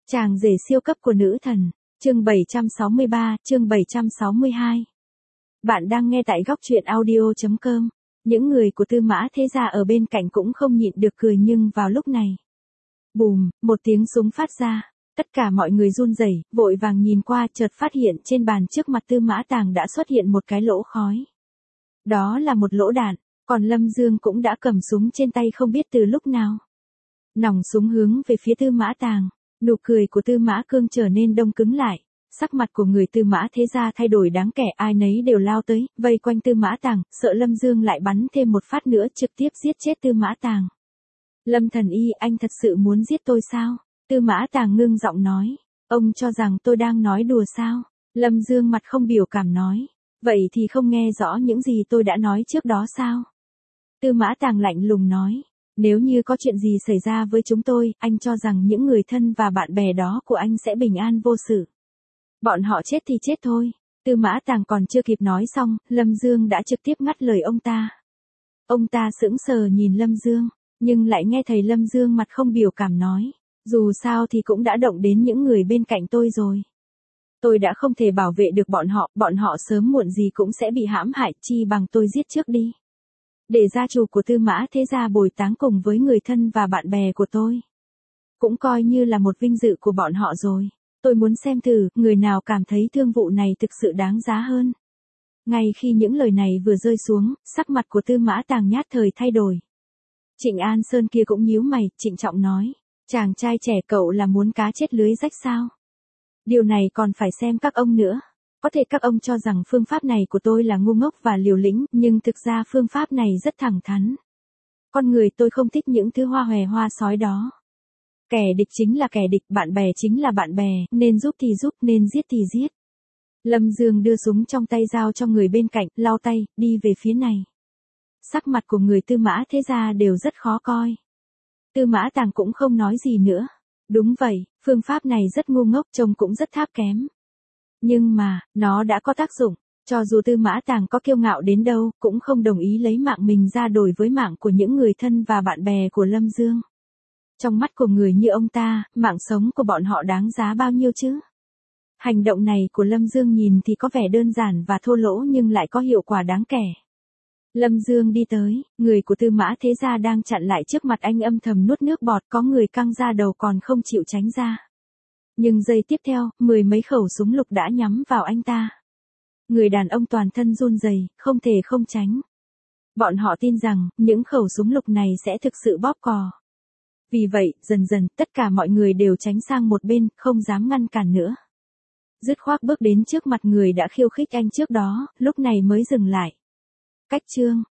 Chàng rể siêu cấp của nữ thần, chương 763, chương 762. Bạn đang nghe tại góc truyện audio.com. Những người của Tư Mã Thế Gia ở bên cạnh cũng không nhịn được cười, nhưng vào lúc này, bùm, một tiếng súng phát ra. Tất cả mọi người run rẩy, vội vàng nhìn qua, chợt phát hiện trên bàn trước mặt Tư Mã Tàng đã xuất hiện một cái lỗ khói. Đó là một lỗ đạn, còn Lâm Dương cũng đã cầm súng trên tay không biết từ lúc nào. Nòng súng hướng về phía Tư Mã Tàng. Nụ cười của Tư Mã Cương trở nên đông cứng lại, sắc mặt của người Tư Mã Thế Gia thay đổi đáng kể, ai nấy đều lao tới, vây quanh Tư Mã Tàng, sợ Lâm Dương lại bắn thêm một phát nữa trực tiếp giết chết Tư Mã Tàng. Lâm Thần Y, anh thật sự muốn giết tôi sao? Tư Mã Tàng ngưng giọng nói, ông cho rằng tôi đang nói đùa sao? Lâm Dương mặt không biểu cảm nói, vậy thì không nghe rõ những gì tôi đã nói trước đó sao? Tư Mã Tàng lạnh lùng nói, nếu như có chuyện gì xảy ra với chúng tôi, anh cho rằng những người thân và bạn bè đó của anh sẽ bình an vô sự. Bọn họ chết thì chết thôi. Tư Mã Tàng còn chưa kịp nói xong, Lâm Dương đã trực tiếp ngắt lời ông ta. Ông ta sững sờ nhìn Lâm Dương, nhưng lại nghe thầy Lâm Dương mặt không biểu cảm nói, dù sao thì cũng đã động đến những người bên cạnh tôi rồi. Tôi đã không thể bảo vệ được bọn họ sớm muộn gì cũng sẽ bị hãm hại, chi bằng tôi giết trước đi. Để gia chủ của Tư Mã Thế Gia bồi táng cùng với người thân và bạn bè của tôi. Cũng coi như là một vinh dự của bọn họ rồi. Tôi muốn xem thử, người nào cảm thấy thương vụ này thực sự đáng giá hơn. Ngay khi những lời này vừa rơi xuống, sắc mặt của Tư Mã Tàng nhát thời thay đổi. Trịnh An Sơn kia cũng nhíu mày, trịnh trọng nói, chàng trai trẻ cậu là muốn cá chết lưới rách sao? Điều này còn phải xem các ông nữa. Có thể các ông cho rằng phương pháp này của tôi là ngu ngốc và liều lĩnh, nhưng thực ra phương pháp này rất thẳng thắn. Con người tôi không thích những thứ hoa hòe hoa sói đó. Kẻ địch chính là kẻ địch, bạn bè chính là bạn bè, nên giúp thì giúp, nên giết thì giết. Lâm Dương đưa súng trong tay giao cho người bên cạnh, lau tay, đi về phía này. Sắc mặt của người Tư Mã Thế Gia đều rất khó coi. Tư Mã Tàng cũng không nói gì nữa. Đúng vậy, phương pháp này rất ngu ngốc, trông cũng rất tháp kém. Nhưng mà, nó đã có tác dụng, cho dù Tư Mã Tàng có kiêu ngạo đến đâu, cũng không đồng ý lấy mạng mình ra đổi với mạng của những người thân và bạn bè của Lâm Dương. Trong mắt của người như ông ta, mạng sống của bọn họ đáng giá bao nhiêu chứ? Hành động này của Lâm Dương nhìn thì có vẻ đơn giản và thô lỗ nhưng lại có hiệu quả đáng kể. Lâm Dương đi tới, người của Tư Mã Thế Gia đang chặn lại trước mặt anh âm thầm nuốt nước bọt, có người căng ra đầu còn không chịu tránh ra. Nhưng giây tiếp theo, 10 mấy khẩu súng lục đã nhắm vào anh ta. Người đàn ông toàn thân run rẩy, không thể không tránh. Bọn họ tin rằng, những khẩu súng lục này sẽ thực sự bóp cò. Vì vậy, dần dần, tất cả mọi người đều tránh sang một bên, không dám ngăn cản nữa. Dứt khoát bước đến trước mặt người đã khiêu khích anh trước đó, lúc này mới dừng lại. Cách chương